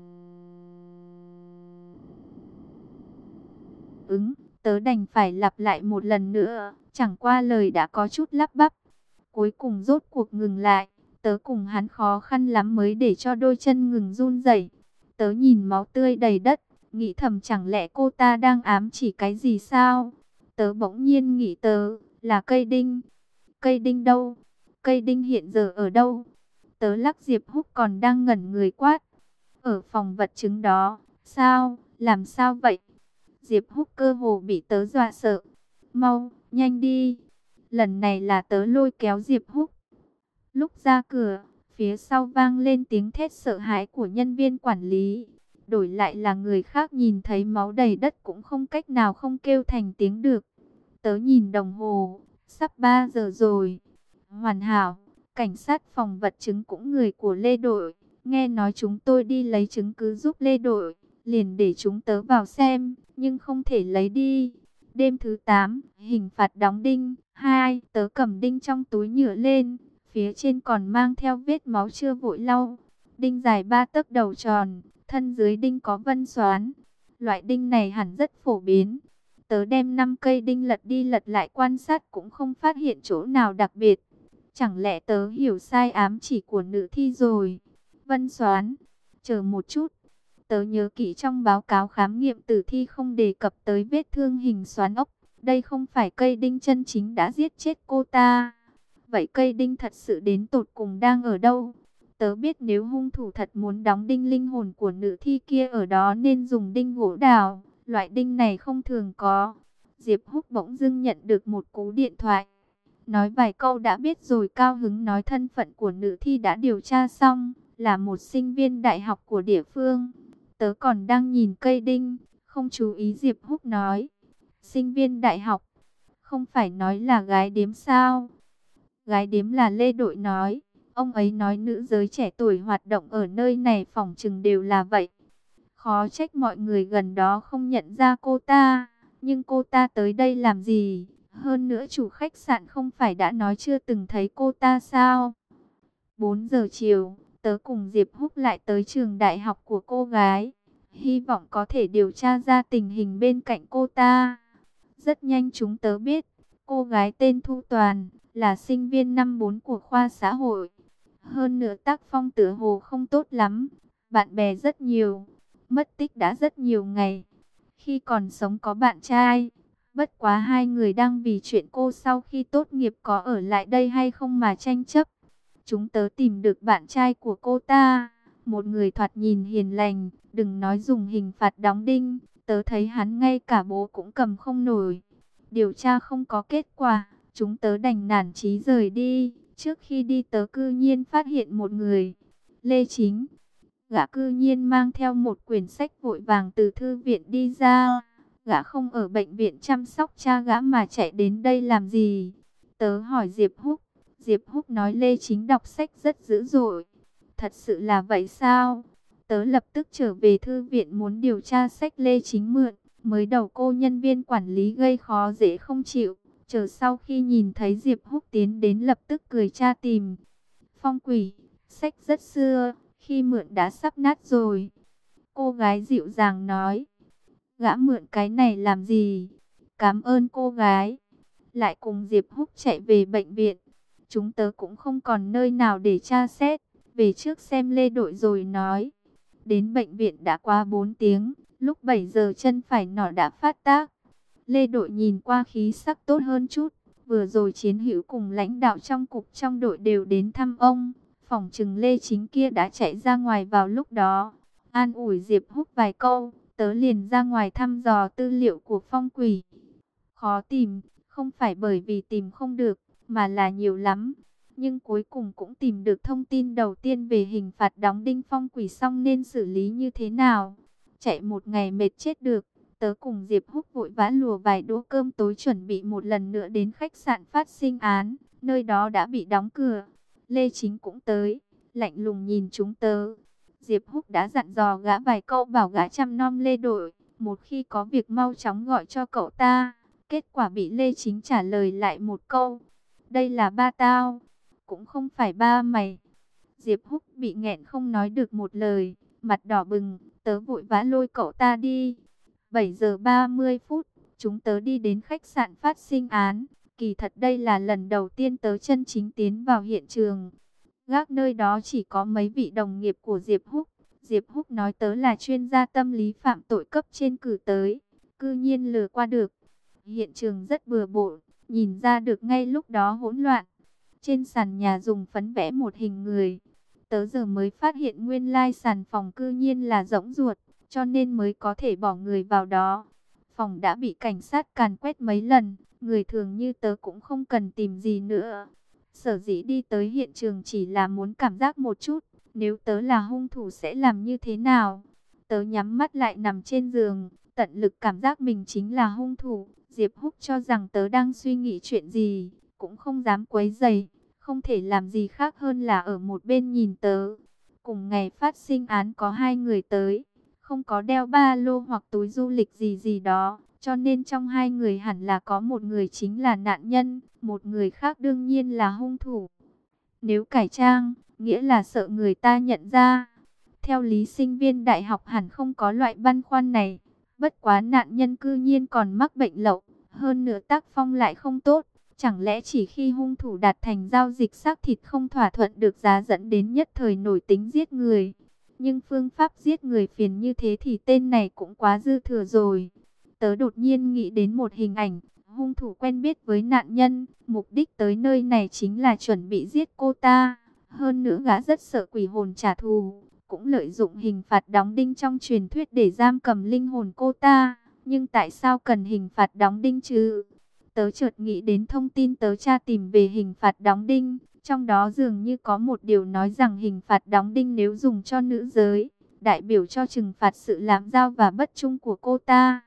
ứng, tớ đành phải lặp lại một lần nữa, chẳng qua lời đã có chút lắp bắp. Cuối cùng rốt cuộc ngừng lại, tớ cùng hắn khó khăn lắm mới để cho đôi chân ngừng run rẩy. Tớ nhìn máu tươi đầy đất, nghĩ thầm chẳng lẽ cô ta đang ám chỉ cái gì sao? Tớ bỗng nhiên nghĩ là cây đinh. Cây đinh đâu? Cây đinh hiện giờ ở đâu? Tớ lắc Diệp Húc còn đang ngẩn người quát. Ở phòng vật chứng đó. Sao? Làm sao vậy? Diệp Húc cơ hồ bị tớ dọa sợ. Mau, nhanh đi. Lần này là tớ lôi kéo Diệp Húc. Lúc ra cửa, phía sau vang lên tiếng thét sợ hãi của nhân viên quản lý. Đổi lại là người khác nhìn thấy máu đầy đất cũng không cách nào không kêu thành tiếng được. Tớ nhìn đồng hồ, sắp 3 giờ rồi. Hoàn hảo, cảnh sát phòng vật chứng cũng người của Lê Đội. Nghe nói chúng tôi đi lấy chứng cứ giúp Lê Đội, liền để chúng tớ vào xem, nhưng không thể lấy đi. Đêm thứ 8, hình phạt đóng đinh. 2, tớ cầm đinh trong túi nhựa lên, phía trên còn mang theo vết máu chưa vội lau. Đinh dài 3 tấc đầu tròn, thân dưới đinh có vân xoắn. Loại đinh này hẳn rất phổ biến. Tớ đem 5 cây đinh lật đi lật lại quan sát cũng không phát hiện chỗ nào đặc biệt. Chẳng lẽ tớ hiểu sai ám chỉ của nữ thi rồi? Vân xoắn, chờ một chút. Tớ nhớ kỹ trong báo cáo khám nghiệm tử thi không đề cập tới vết thương hình xoắn ốc. Đây không phải cây đinh chân chính đã giết chết cô ta. Vậy cây đinh thật sự đến tột cùng đang ở đâu? Tớ biết nếu hung thủ thật muốn đóng đinh linh hồn của nữ thi kia ở đó nên dùng đinh gỗ đào. Loại đinh này không thường có. Diệp Húc bỗng dưng nhận được một cú điện thoại. Nói vài câu đã biết rồi, cao hứng nói thân phận của nữ thi đã điều tra xong, là một sinh viên đại học của địa phương. Tớ còn đang nhìn cây đinh, không chú ý. Diệp Húc nói, sinh viên đại học, không phải nói là gái điếm sao? Gái điếm là Lê Đội nói, ông ấy nói nữ giới trẻ tuổi hoạt động ở nơi này phỏng chừng đều là vậy. Khó trách mọi người gần đó không nhận ra cô ta, nhưng cô ta tới đây làm gì? Hơn nữa chủ khách sạn không phải đã nói chưa từng thấy cô ta sao? 4 giờ chiều, tớ cùng Diệp Húc lại tới trường đại học của cô gái. Hy vọng có thể điều tra ra tình hình bên cạnh cô ta. Rất nhanh chúng tớ biết, cô gái tên Thu Toàn, là sinh viên năm 4 của khoa xã hội. Hơn nữa tác phong tựa hồ không tốt lắm, bạn bè rất nhiều, mất tích đã rất nhiều ngày. Khi còn sống có bạn trai, bất quá hai người đang vì chuyện cô sau khi tốt nghiệp có ở lại đây hay không mà tranh chấp. Chúng tớ tìm được bạn trai của cô ta, một người thoạt nhìn hiền lành, đừng nói dùng hình phạt đóng đinh, tớ thấy hắn ngay cả bố cũng cầm không nổi. Điều tra không có kết quả, chúng tớ đành nản chí rời đi. Trước khi đi tớ cư nhiên phát hiện một người, Lê Chính. Gã cư nhiên mang theo một quyển sách vội vàng từ thư viện đi ra. Gã không ở bệnh viện chăm sóc cha gã mà chạy đến đây làm gì? Tớ hỏi Diệp Húc. Diệp Húc nói Lê Chính đọc sách rất dữ dội. Thật sự là vậy sao? Tớ lập tức trở về thư viện muốn điều tra sách Lê Chính mượn. Mới đầu cô nhân viên quản lý gây khó dễ không chịu. Chờ sau khi nhìn thấy Diệp Húc tiến đến lập tức cười tra tìm. Phong quỷ, sách rất xưa, khi mượn đã sắp nát rồi. Cô gái dịu dàng nói. Gã mượn cái này làm gì? Cảm ơn cô gái. Lại cùng Diệp Húc chạy về bệnh viện. Chúng tớ cũng không còn nơi nào để tra xét. Về trước xem Lê Đội rồi nói. Đến bệnh viện đã qua 4 tiếng. Lúc 7 giờ chân phải nỏ đã phát tác. Lê Đội nhìn qua khí sắc tốt hơn chút. Vừa rồi Chiến Hữu cùng lãnh đạo trong cục trong đội đều đến thăm ông. Phỏng chừng Lê Chính kia đã chạy ra ngoài vào lúc đó. An ủi Diệp Húc vài câu, tớ liền ra ngoài thăm dò tư liệu của phong quỷ. Khó tìm, không phải bởi vì tìm không được, mà là nhiều lắm. Nhưng cuối cùng cũng tìm được thông tin đầu tiên về hình phạt đóng đinh phong quỷ, xong nên xử lý như thế nào. Chạy một ngày mệt chết được, tớ cùng Diệp Húc vội vã lùa vài đũa cơm tối chuẩn bị một lần nữa đến khách sạn phát sinh án, nơi đó đã bị đóng cửa. Lê Chính cũng tới, lạnh lùng nhìn chúng tớ. Diệp Húc đã dặn dò gã vài câu bảo gã chăm nom Lê Đội, một khi có việc mau chóng gọi cho cậu ta. Kết quả bị Lê Chính trả lời lại một câu, đây là ba tao, cũng không phải ba mày. Diệp Húc bị nghẹn không nói được một lời, mặt đỏ bừng, tớ vội vã lôi cậu ta đi. 7 giờ 30 phút, chúng tớ đi đến khách sạn phát sinh án. Kỳ thật đây là lần đầu tiên tớ chân chính tiến vào hiện trường. Gác nơi đó chỉ có mấy vị đồng nghiệp của Diệp Húc. Diệp Húc nói tớ là chuyên gia tâm lý phạm tội cấp trên cử tới, cư nhiên lừa qua được. Hiện trường rất bừa bộn, nhìn ra được ngay lúc đó hỗn loạn. Trên sàn nhà dùng phấn vẽ một hình người. Tớ giờ mới phát hiện nguyên lai sàn phòng cư nhiên là rỗng ruột, cho nên mới có thể bỏ người vào đó. Phòng đã bị cảnh sát càn quét mấy lần, người thường như tớ cũng không cần tìm gì nữa. Sở dĩ đi tới hiện trường chỉ là muốn cảm giác một chút, nếu tớ là hung thủ sẽ làm như thế nào. Tớ nhắm mắt lại nằm trên giường, tận lực cảm giác mình chính là hung thủ. Diệp Húc cho rằng tớ đang suy nghĩ chuyện gì, cũng không dám quấy rầy, không thể làm gì khác hơn là ở một bên nhìn tớ. Cùng ngày phát sinh án có 2 người tới, không có đeo ba lô hoặc túi du lịch gì gì đó, cho nên trong 2 người hẳn là có một người chính là nạn nhân, một người khác đương nhiên là hung thủ. Nếu cải trang, nghĩa là sợ người ta nhận ra. Theo lý sinh viên đại học hẳn không có loại băn khoăn này, bất quá nạn nhân cư nhiên còn mắc bệnh lậu, hơn nữa tác phong lại không tốt. Chẳng lẽ chỉ khi hung thủ đạt thành giao dịch xác thịt không thỏa thuận được giá dẫn đến nhất thời nổi tính giết người. Nhưng phương pháp giết người phiền như thế thì tên này cũng quá dư thừa rồi. Tớ đột nhiên nghĩ đến một hình ảnh, hung thủ quen biết với nạn nhân, mục đích tới nơi này chính là chuẩn bị giết cô ta. Hơn nữa gã rất sợ quỷ hồn trả thù, cũng lợi dụng hình phạt đóng đinh trong truyền thuyết để giam cầm linh hồn cô ta. Nhưng tại sao cần hình phạt đóng đinh chứ? Tớ chợt nghĩ đến thông tin tớ tra tìm về hình phạt đóng đinh. Trong đó dường như có một điều nói rằng hình phạt đóng đinh nếu dùng cho nữ giới, đại biểu cho trừng phạt sự lạm giao và bất trung của cô ta.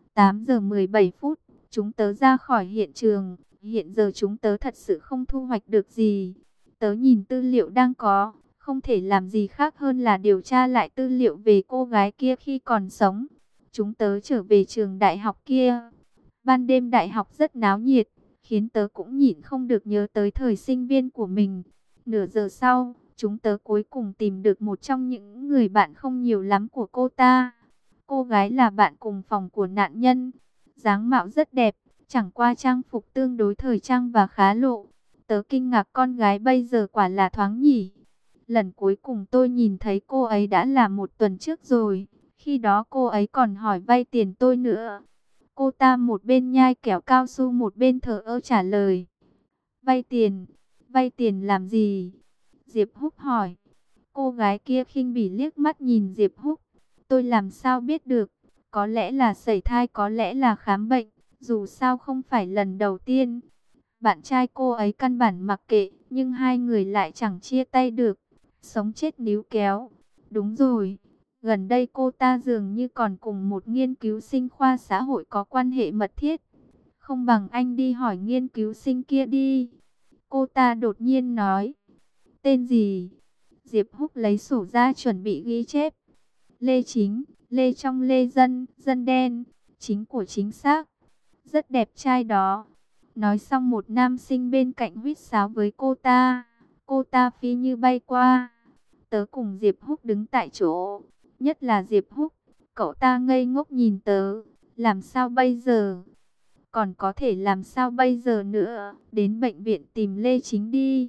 8 giờ 17 phút, chúng tớ ra khỏi hiện trường. Hiện giờ chúng tớ thật sự không thu hoạch được gì. Tớ nhìn tư liệu đang có, không thể làm gì khác hơn là điều tra lại tư liệu về cô gái kia khi còn sống. Chúng tớ trở về trường đại học kia. Ban đêm đại học rất náo nhiệt, khiến tớ cũng nhịn không được nhớ tới thời sinh viên của mình. Nửa giờ sau, chúng tớ cuối cùng tìm được một trong những người bạn không nhiều lắm của cô ta. Cô gái là bạn cùng phòng của nạn nhân. Dáng mạo rất đẹp, chẳng qua trang phục tương đối thời trang và khá lộ. Tớ kinh ngạc con gái bây giờ quả là thoáng nhỉ. Lần cuối cùng tôi nhìn thấy cô ấy đã là một tuần trước rồi. Khi đó cô ấy còn hỏi vay tiền tôi nữa. Cô ta một bên nhai kẹo cao su một bên thờ ơ trả lời. Vay tiền? Vay tiền làm gì? Diệp Húc hỏi. Cô gái kia khinh bỉ liếc mắt nhìn Diệp Húc. Tôi làm sao biết được? Có lẽ là sẩy thai, có lẽ là khám bệnh. Dù sao không phải lần đầu tiên. Bạn trai cô ấy căn bản mặc kệ, nhưng hai người lại chẳng chia tay được. Sống chết níu kéo. Đúng rồi. Gần đây cô ta dường như còn cùng một nghiên cứu sinh khoa xã hội có quan hệ mật thiết. Không bằng anh đi hỏi nghiên cứu sinh kia đi. Cô ta đột nhiên nói. Tên gì? Diệp Húc lấy sổ ra chuẩn bị ghi chép. Lê Chính, Lê trong Lê Dân, Dân đen, chính của chính xác. Rất đẹp trai đó. Nói xong một nam sinh bên cạnh huýt sáo với cô ta. Cô ta phi như bay qua. Tớ cùng Diệp Húc đứng tại chỗ. Nhất là Diệp Húc. Cậu ta ngây ngốc nhìn tớ. Làm sao bây giờ? Còn có thể làm sao bây giờ nữa? Đến bệnh viện tìm Lê Chính đi.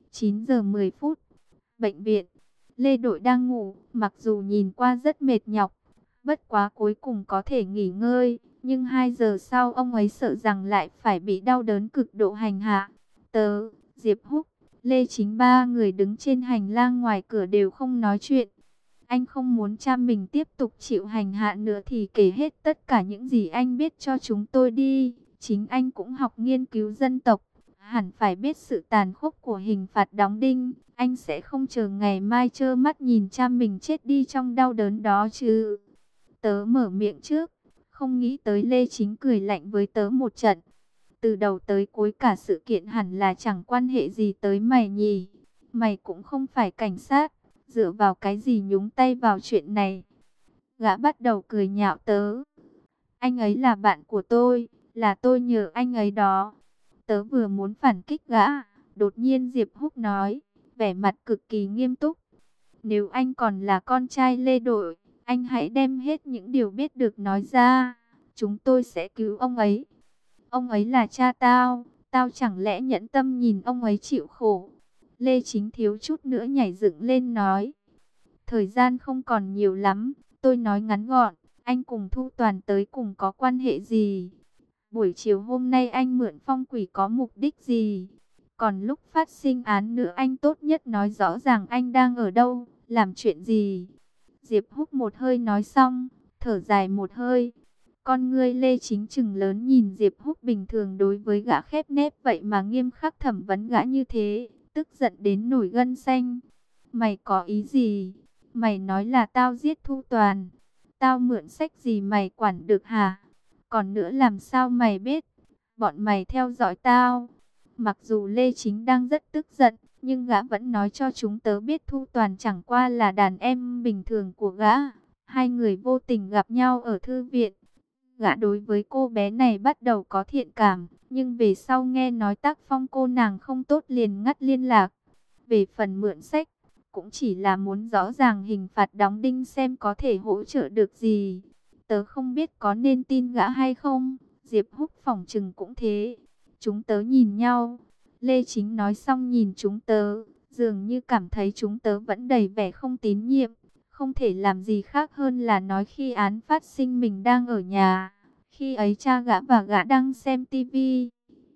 9 giờ 10 phút. Bệnh viện. Lê Đội đang ngủ. Mặc dù nhìn qua rất mệt nhọc. Bất quá cuối cùng có thể nghỉ ngơi. Nhưng 2 giờ sau ông ấy sợ rằng lại phải bị đau đớn cực độ hành hạ. Tớ, Diệp Húc, Lê Chính, ba người đứng trên hành lang ngoài cửa đều không nói chuyện. Anh không muốn cha mình tiếp tục chịu hành hạ nữa thì kể hết tất cả những gì anh biết cho chúng tôi đi. Chính anh cũng học nghiên cứu dân tộc, hẳn phải biết sự tàn khốc của hình phạt đóng đinh. Anh sẽ không chờ ngày mai trơ mắt nhìn cha mình chết đi trong đau đớn đó chứ. Tớ mở miệng trước, không nghĩ tới Lê Chính cười lạnh với tớ một trận. Từ đầu tới cuối cả sự kiện hẳn là chẳng quan hệ gì tới mày nhỉ. Mày cũng không phải cảnh sát, dựa vào cái gì nhúng tay vào chuyện này. Gã bắt đầu cười nhạo tớ. Anh ấy là bạn của tôi, là tôi nhờ anh ấy đó. Tớ vừa muốn phản kích gã, đột nhiên Diệp Húc nói, vẻ mặt cực kỳ nghiêm túc. Nếu anh còn là con trai Lê Đội, anh hãy đem hết những điều biết được nói ra. Chúng tôi sẽ cứu ông ấy. Ông ấy là cha tao, tao chẳng lẽ nhẫn tâm nhìn ông ấy chịu khổ. Lê Chính thiếu chút nữa nhảy dựng lên nói. Thời gian không còn nhiều lắm, tôi nói ngắn gọn, anh cùng Thu Toàn tới cùng có quan hệ gì? Buổi chiều hôm nay anh mượn phong quỷ có mục đích gì? Còn lúc phát sinh án nữa anh tốt nhất nói rõ ràng anh đang ở đâu, làm chuyện gì? Diệp Húc một hơi nói xong, thở dài một hơi. Con ngươi Lê Chính trừng lớn nhìn Diệp Húc bình thường đối với gã khép nép vậy mà nghiêm khắc thẩm vấn gã như thế, tức giận đến nổi gân xanh. Mày có ý gì? Mày nói là tao giết Thu Toàn. Tao mượn sách gì mày quản được hả? Còn nữa làm sao mày biết? Bọn mày theo dõi tao. Mặc dù Lê Chính đang rất tức giận, nhưng gã vẫn nói cho chúng tớ biết Thu Toàn chẳng qua là đàn em bình thường của gã. Hai người vô tình gặp nhau ở thư viện. Gã đối với cô bé này bắt đầu có thiện cảm, nhưng về sau nghe nói tác phong cô nàng không tốt liền ngắt liên lạc. Về phần mượn sách, cũng chỉ là muốn rõ ràng hình phạt đóng đinh xem có thể hỗ trợ được gì. Tớ không biết có nên tin gã hay không, Diệp Húc phỏng chừng cũng thế. Chúng tớ nhìn nhau, Lê Chính nói xong nhìn chúng tớ, dường như cảm thấy chúng tớ vẫn đầy vẻ không tín nhiệm. Không thể làm gì khác hơn là nói khi án phát sinh mình đang ở nhà. Khi ấy cha gã và gã đang xem tivi.